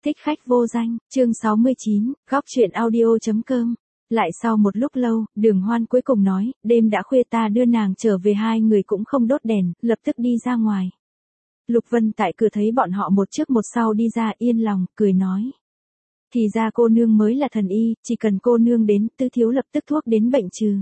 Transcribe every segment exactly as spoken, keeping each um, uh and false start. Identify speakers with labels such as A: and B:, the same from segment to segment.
A: Thích khách vô danh, chương sáu mươi chín, góc truyện audio.com. Lại sau một lúc lâu, Đường Hoan cuối cùng nói, đêm đã khuya ta đưa nàng trở về, hai người cũng không đốt đèn, lập tức đi ra ngoài. Lục Vân tại cửa thấy bọn họ một trước một sau đi ra, yên lòng, cười nói. Thì ra cô nương mới là thần y, chỉ cần cô nương đến, Tư thiếu lập tức thuốc đến bệnh trừ.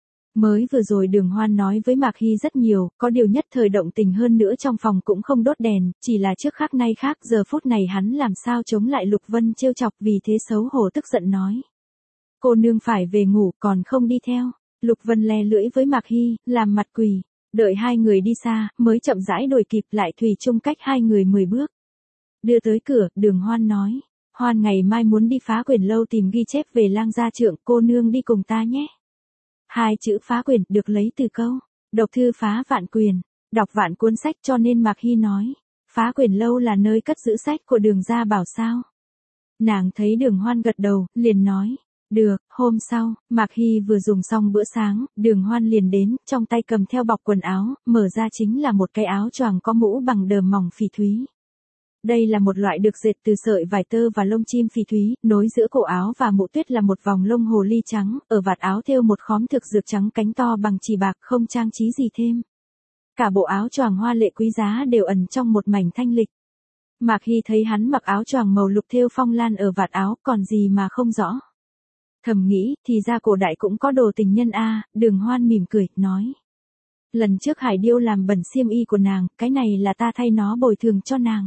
A: Mới vừa rồi Đường Hoan nói với Mạc Hy rất nhiều, có điều nhất thời động tình hơn nữa trong phòng cũng không đốt đèn, chỉ là trước khác nay khác, giờ phút này hắn làm sao chống lại Lục Vân trêu chọc, vì thế xấu hổ tức giận nói. Cô nương phải về ngủ, còn không đi theo. Lục Vân le lưỡi với Mạc Hy, làm mặt quỳ, đợi hai người đi xa, mới chậm rãi đuổi kịp lại, thủy chung cách hai người mười bước. Đưa tới cửa, Đường Hoan nói, Hoan ngày mai muốn đi Phá Quyền lâu tìm ghi chép về Lang gia trượng, cô nương đi cùng ta nhé. Hai chữ phá quyền được lấy từ câu độc thư phá vạn quyền, đọc vạn cuốn sách, cho nên Mạc Hy nói, Phá Quyền lâu là nơi cất giữ sách của Đường gia bảo sao. Nàng thấy Đường Hoan gật đầu, liền nói, được. Hôm sau, Mạc Hy vừa dùng xong bữa sáng, Đường Hoan liền đến, trong tay cầm theo bọc quần áo, mở ra chính là một cái áo choàng có mũ bằng đờm mỏng phỉ thúy. Đây là một loại được dệt từ sợi vải tơ và lông chim phỉ thúy, nối giữa cổ áo và mũ tuyết là một vòng lông hồ ly trắng, ở vạt áo thêu một khóm thực dược trắng cánh to bằng chỉ bạc, không trang trí gì thêm. Cả bộ áo choàng hoa lệ quý giá đều ẩn trong một mảnh thanh lịch. Mạc Hy thấy hắn mặc áo choàng màu lục thêu phong lan ở vạt áo, còn gì mà không rõ. Thầm nghĩ, thì ra cổ đại cũng có đồ tình nhân a. Đường Hoan mỉm cười, nói. Lần trước Hải Điêu làm bẩn xiêm y của nàng, cái này là ta thay nó bồi thường cho nàng.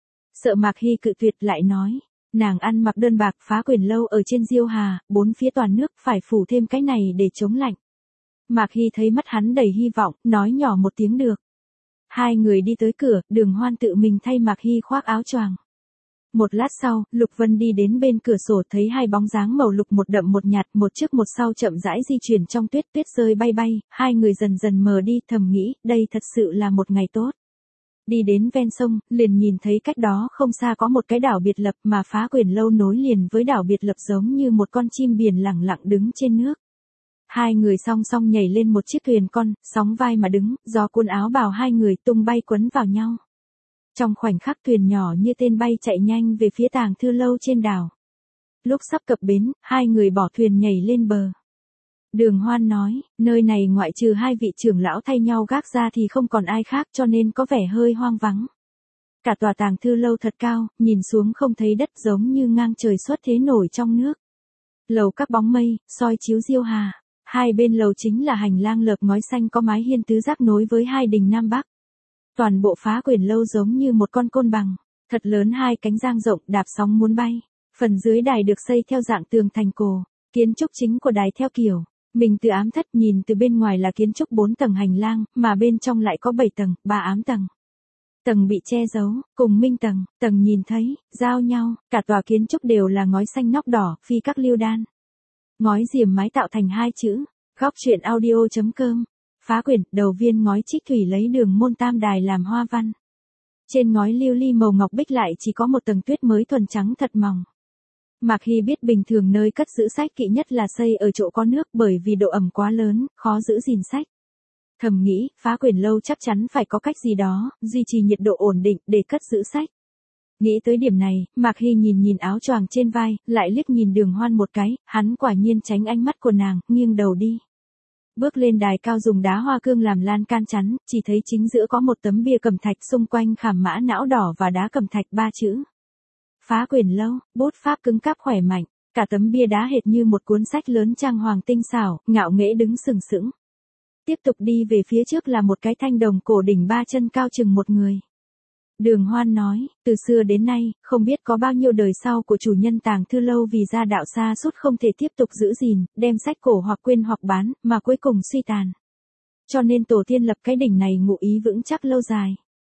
A: Sợ Mạc Hy cự tuyệt, lại nói, nàng ăn mặc đơn bạc, Phá Quyền lâu ở trên Diêu Hà, bốn phía toàn nước, phải phủ thêm cái này để chống lạnh. Mạc Hy thấy mắt hắn đầy hy vọng, nói nhỏ một tiếng được. Hai người đi tới cửa, Đường Hoan tự mình thay Mạc Hy khoác áo choàng. Một lát sau, Lục Vân đi đến bên cửa sổ, thấy hai bóng dáng màu lục một đậm một nhạt, một trước một sau chậm rãi di chuyển trong tuyết, tuyết rơi bay bay, hai người dần dần mờ đi, thầm nghĩ, đây thật sự là một ngày tốt. Đi đến ven sông, liền nhìn thấy cách đó không xa có một cái đảo biệt lập, mà Phá Quyền lâu nối liền với đảo biệt lập giống như một con chim biển lẳng lặng đứng trên nước. Hai người song song nhảy lên một chiếc thuyền con, sóng vai mà đứng, gió cuốn áo bào hai người tung bay quấn vào nhau. Trong khoảnh khắc thuyền nhỏ như tên bay chạy nhanh về phía Tàng Thư lâu trên đảo. Lúc sắp cập bến, hai người bỏ thuyền nhảy lên bờ. Đường Hoan nói, nơi này ngoại trừ hai vị trưởng lão thay nhau gác ra thì không còn ai khác, cho nên có vẻ hơi hoang vắng. Cả tòa Tàng Thư lâu thật cao, nhìn xuống không thấy đất, giống như ngang trời xuất thế nổi trong nước. Lầu các bóng mây, soi chiếu Diêu Hà. Hai bên lầu chính là hành lang lợp ngói xanh có mái hiên tứ giác nối với hai đình Nam Bắc. Toàn bộ Phá Quyền lâu giống như một con côn bằng, thật lớn, hai cánh dang rộng, đạp sóng muốn bay. Phần dưới đài được xây theo dạng tường thành cổ, kiến trúc chính của đài theo kiểu mình từ ám thất, nhìn từ bên ngoài là kiến trúc bốn tầng hành lang, mà bên trong lại có bảy tầng, ba ám tầng. Tầng bị che giấu, cùng minh tầng, tầng nhìn thấy, giao nhau, cả tòa kiến trúc đều là ngói xanh nóc đỏ, phi các liêu đan. Ngói diềm mái tạo thành hai chữ, góc truyện audio.com. Phá Quyền, đầu viên ngói trích thủy lấy đường môn tam đài làm hoa văn. Trên ngói lưu ly màu ngọc bích lại chỉ có một tầng tuyết mới thuần trắng thật mỏng. Mạc Hy biết bình thường nơi cất giữ sách kỵ nhất là xây ở chỗ có nước, bởi vì độ ẩm quá lớn, khó giữ gìn sách. Thầm nghĩ, Phá Quyền lâu chắc chắn phải có cách gì đó, duy trì nhiệt độ ổn định để cất giữ sách. Nghĩ tới điểm này, Mạc Hy nhìn nhìn áo choàng trên vai, lại liếc nhìn Đường Hoan một cái, hắn quả nhiên tránh ánh mắt của nàng, nghiêng đầu đi. Bước lên đài cao dùng đá hoa cương làm lan can chắn, chỉ thấy chính giữa có một tấm bia cẩm thạch, xung quanh khảm mã não đỏ và đá cẩm thạch ba chữ. Phá Quyền lâu, bút pháp cứng cáp khỏe mạnh, cả tấm bia đá hệt như một cuốn sách lớn trang hoàng tinh xảo, ngạo nghễ đứng sừng sững. Tiếp tục đi về phía trước là một cái thanh đồng cổ đỉnh ba chân cao chừng một người. Đường Hoan nói, từ xưa đến nay, không biết có bao nhiêu đời sau của chủ nhân Tàng Thư lâu vì gia đạo xa sút không thể tiếp tục giữ gìn, đem sách cổ hoặc quên hoặc bán, mà cuối cùng suy tàn. Cho nên tổ tiên lập cái đỉnh này ngụ ý vững chắc lâu dài.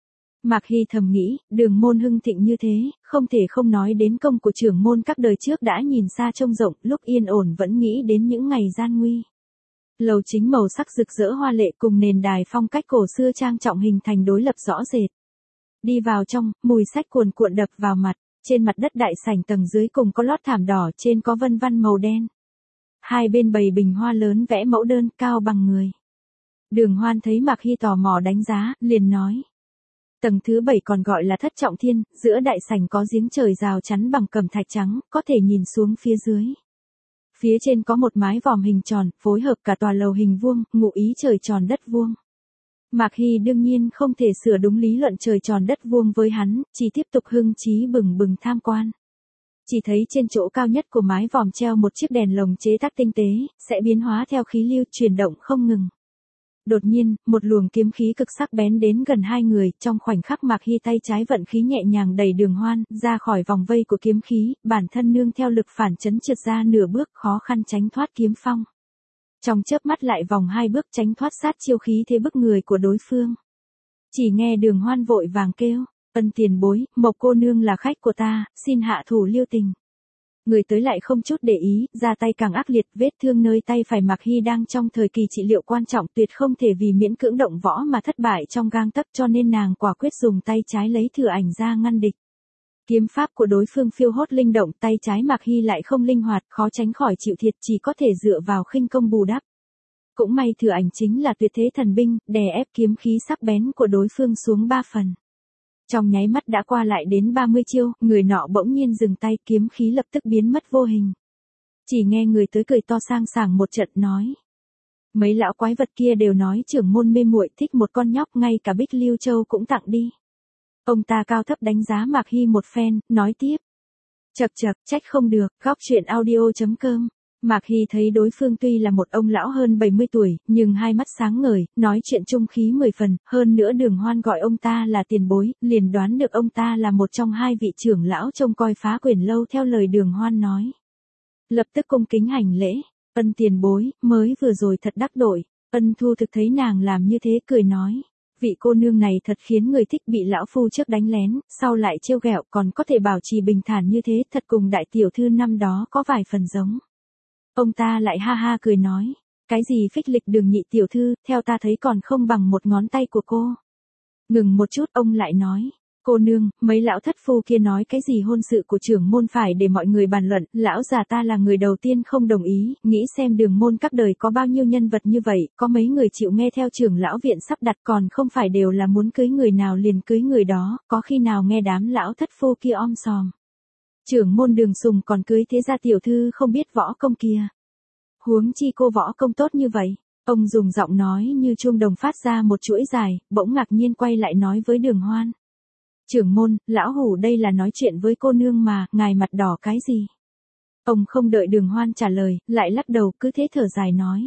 A: Mạc Hy thầm nghĩ, Đường môn hưng thịnh như thế, không thể không nói đến công của trưởng môn các đời trước đã nhìn xa trông rộng, lúc yên ổn vẫn nghĩ đến những ngày gian nguy. Lầu chính màu sắc rực rỡ hoa lệ cùng nền đài phong cách cổ xưa trang trọng hình thành đối lập rõ rệt. Đi vào trong, mùi sách cuồn cuộn đập vào mặt, trên mặt đất đại sảnh tầng dưới cùng có lót thảm đỏ, trên có vân văn màu đen. Hai bên bày bình hoa lớn vẽ mẫu đơn, cao bằng người. Đường Hoan thấy Mạc Hy tò mò đánh giá, liền nói. Tầng thứ bảy còn gọi là thất trọng thiên, giữa đại sảnh có giếng trời rào chắn bằng cẩm thạch trắng, có thể nhìn xuống phía dưới. Phía trên có một mái vòm hình tròn, phối hợp cả tòa lầu hình vuông, ngụ ý trời tròn đất vuông. Mạc Hy đương nhiên không thể sửa đúng lý luận trời tròn đất vuông với hắn, chỉ tiếp tục hưng trí bừng bừng tham quan. Chỉ thấy trên chỗ cao nhất của mái vòm treo một chiếc đèn lồng chế tác tinh tế, sẽ biến hóa theo khí lưu chuyển động không ngừng. Đột nhiên, một luồng kiếm khí cực sắc bén đến gần hai người, trong khoảnh khắc Mạc Hy tay trái vận khí nhẹ nhàng đẩy Đường Hoan ra khỏi vòng vây của kiếm khí, bản thân nương theo lực phản chấn trượt ra nửa bước khó khăn tránh thoát kiếm phong. Trong chớp mắt lại vòng hai bước tránh thoát sát chiêu khí thế bức người của đối phương. Chỉ nghe Đường Hoan vội vàng kêu, Ân tiền bối, Mộc cô nương là khách của ta, xin hạ thủ lưu tình. Người tới lại không chút để ý, ra tay càng ác liệt, vết thương nơi tay phải Mạc Hy đang trong thời kỳ trị liệu quan trọng, tuyệt không thể vì miễn cưỡng động võ mà thất bại trong gang tấc, cho nên nàng quả quyết dùng tay trái lấy thừa ảnh ra ngăn địch. Kiếm pháp của đối phương phiêu hốt linh động, tay trái Mạc Hy lại không linh hoạt, khó tránh khỏi chịu thiệt, chỉ có thể dựa vào khinh công bù đắp. Cũng may thừa ảnh chính là tuyệt thế thần binh, đè ép kiếm khí sắc bén của đối phương xuống ba phần. Trong nháy mắt đã qua lại đến ba mươi chiêu, người nọ bỗng nhiên dừng tay, kiếm khí lập tức biến mất vô hình. Chỉ nghe người tới cười to sang sảng một trận nói. Mấy lão quái vật kia đều nói trưởng môn mê muội thích một con nhóc, ngay cả Bích Lưu Châu cũng tặng đi. Ông ta cao thấp đánh giá Mạc Hy một phen, nói tiếp. Chậc chậc, trách không được, góc truyện audio chấm com. Mạc Hy thấy đối phương tuy là một ông lão hơn bảy mươi tuổi, nhưng hai mắt sáng ngời, nói chuyện trung khí mười phần, hơn nữa Đường Hoan gọi ông ta là tiền bối, liền đoán được ông ta là một trong hai vị trưởng lão trông coi Phá Quyền lâu theo lời Đường Hoan nói. Lập tức cung kính hành lễ, Ân tiền bối, mới vừa rồi thật đắc tội. Ân Thu thực thấy nàng làm như thế cười nói. Vị cô nương này thật khiến người thích, bị lão phu trước đánh lén, sau lại trêu ghẹo, còn có thể bảo trì bình thản như thế, thật cùng đại tiểu thư năm đó có vài phần giống. Ông ta lại ha ha cười nói, cái gì phích lịch Đường nhị tiểu thư, theo ta thấy còn không bằng một ngón tay của cô. Ngừng một chút, ông lại nói, cô nương, mấy lão thất phu kia nói cái gì hôn sự của trưởng môn phải để mọi người bàn luận, lão già ta là người đầu tiên không đồng ý, nghĩ xem Đường môn các đời có bao nhiêu nhân vật như vậy, có mấy người chịu nghe theo trưởng lão viện sắp đặt, còn không phải đều là muốn cưới người nào liền cưới người đó, có khi nào nghe đám lão thất phu kia om sòm. Trưởng môn Đường Sùng còn cưới thế gia tiểu thư không biết võ công kia. Huống chi cô võ công tốt như vậy. Ông dùng giọng nói như chuông đồng phát ra một chuỗi dài, bỗng ngạc nhiên quay lại nói với Đường Hoan. Trưởng môn, lão hủ đây là nói chuyện với cô nương mà, ngài mặt đỏ cái gì? Ông không đợi Đường Hoan trả lời, lại lắc đầu, cứ thế thở dài nói.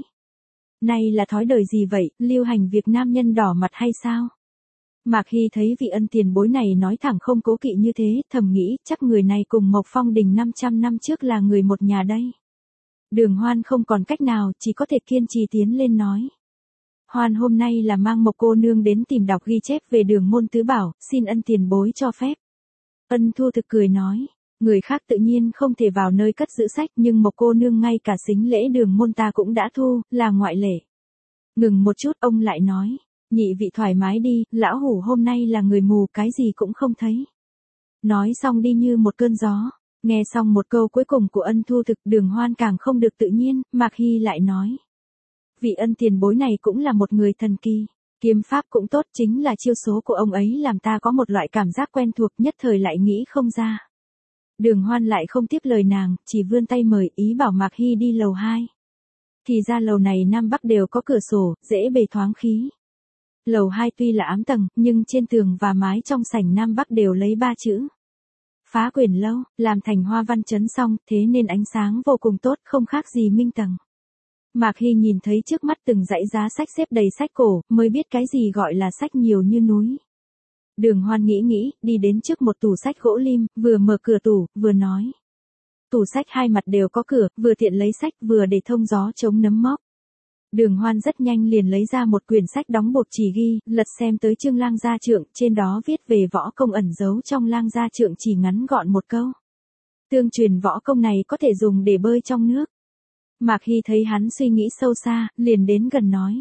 A: Này là thói đời gì vậy, lưu hành việc nam nhân đỏ mặt hay sao? Mạc Hy thấy vị Ân tiền bối này nói thẳng không cố kỵ như thế, thầm nghĩ, chắc người này cùng Mộc Phong Đình năm trăm năm trước là người một nhà đây. Đường Hoan không còn cách nào, chỉ có thể kiên trì tiến lên nói. Hoan hôm nay là mang Mộc cô nương đến tìm đọc ghi chép về Đường môn tứ bảo, xin Ân tiền bối cho phép. Ân Thu thực cười nói, người khác tự nhiên không thể vào nơi cất giữ sách, nhưng Mộc cô nương ngay cả sính lễ Đường môn ta cũng đã thu, là ngoại lệ. Ngừng một chút, ông lại nói. Nhị vị thoải mái đi, lão hủ hôm nay là người mù, cái gì cũng không thấy. Nói xong đi như một cơn gió. Nghe xong một câu cuối cùng của Ân Thu thực, Đường Hoan càng không được tự nhiên, Mạc Hy lại nói. Vị Ân tiền bối này cũng là một người thần kỳ. Kiếm pháp cũng tốt, chính là chiêu số của ông ấy làm ta có một loại cảm giác quen thuộc, nhất thời lại nghĩ không ra. Đường Hoan lại không tiếp lời nàng, chỉ vươn tay mời, ý bảo Mạc Hy đi lầu hai. Thì ra lầu này Nam Bắc đều có cửa sổ, dễ bề thoáng khí. Lầu hai tuy là ám tầng, nhưng trên tường và mái trong sảnh Nam Bắc đều lấy ba chữ. Phá Quyền lâu, làm thành hoa văn chấn xong, thế nên ánh sáng vô cùng tốt, không khác gì minh tầng. Mạc Hy nhìn thấy trước mắt từng dãy giá sách xếp đầy sách cổ, mới biết cái gì gọi là sách nhiều như núi. Đường Hoan nghĩ nghĩ, đi đến trước một tủ sách gỗ lim, vừa mở cửa tủ, vừa nói. Tủ sách hai mặt đều có cửa, vừa tiện lấy sách, vừa để thông gió chống nấm móc. Đường Hoan rất nhanh liền lấy ra một quyển sách đóng bột chỉ ghi, lật xem tới chương Lang Gia Trượng, trên đó viết về võ công ẩn giấu trong Lang Gia Trượng, chỉ ngắn gọn một câu. Tương truyền võ công này có thể dùng để bơi trong nước. Mạc Hy thấy hắn suy nghĩ sâu xa, liền đến gần nói.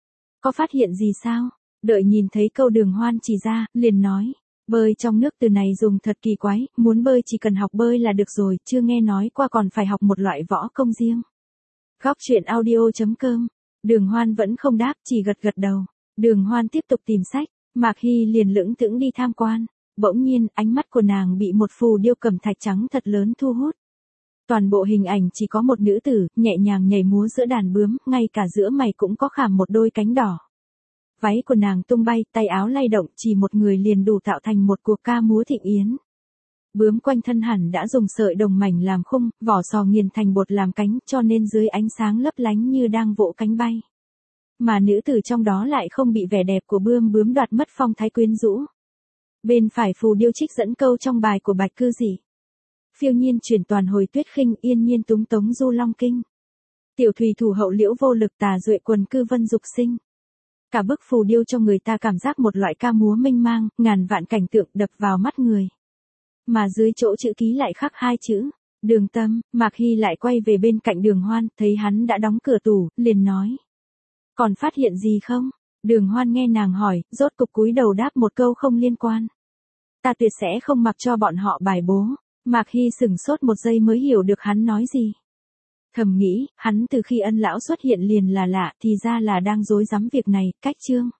A: Có phát hiện gì sao? Đợi nhìn thấy câu Đường Hoan chỉ ra, liền nói. Bơi trong nước từ này dùng thật kỳ quái, muốn bơi chỉ cần học bơi là được rồi, chưa nghe nói qua còn phải học một loại võ công riêng. Góc truyện audio chấm com. Đường Hoan vẫn không đáp, chỉ gật gật đầu. Đường Hoan tiếp tục tìm sách. Mạc Hy liền lững thững đi tham quan, bỗng nhiên ánh mắt của nàng bị một phù điêu cẩm thạch trắng thật lớn thu hút. Toàn bộ hình ảnh chỉ có một nữ tử, nhẹ nhàng nhảy múa giữa đàn bướm, ngay cả giữa mày cũng có khảm một đôi cánh đỏ. Váy của nàng tung bay, tay áo lay động, chỉ một người liền đủ tạo thành một cuộc ca múa thịnh yến. Bướm quanh thân hẳn đã dùng sợi đồng mảnh làm khung, vỏ sò nghiền thành bột làm cánh, cho nên dưới ánh sáng lấp lánh như đang vỗ cánh bay. Mà nữ tử trong đó lại không bị vẻ đẹp của bươm bướm đoạt mất phong thái quyến rũ. Bên phải phù điêu trích dẫn câu trong bài của Bạch Cư Dĩ. Phiêu nhiên chuyển toàn hồi tuyết khinh, yên nhiên túng tống du long kinh. Tiểu thùy thủ hậu liễu vô lực, tà duệ quần cư vân dục sinh. Cả bức phù điêu cho người ta cảm giác một loại ca múa mênh mang, ngàn vạn cảnh tượng đập vào mắt người. Mà dưới chỗ chữ ký lại khắc hai chữ, Đường Tâm. Mạc Hy lại quay về bên cạnh Đường Hoan, thấy hắn đã đóng cửa tủ, liền nói. Còn phát hiện gì không? Đường Hoan nghe nàng hỏi, rốt cục cúi đầu đáp một câu không liên quan. Ta tuyệt sẽ không mặc cho bọn họ bài bố. Mạc Hy sửng sốt một giây mới hiểu được hắn nói gì. Thầm nghĩ, hắn từ khi Ân lão xuất hiện liền là lạ, thì ra là đang dối rắm việc này, cách chương.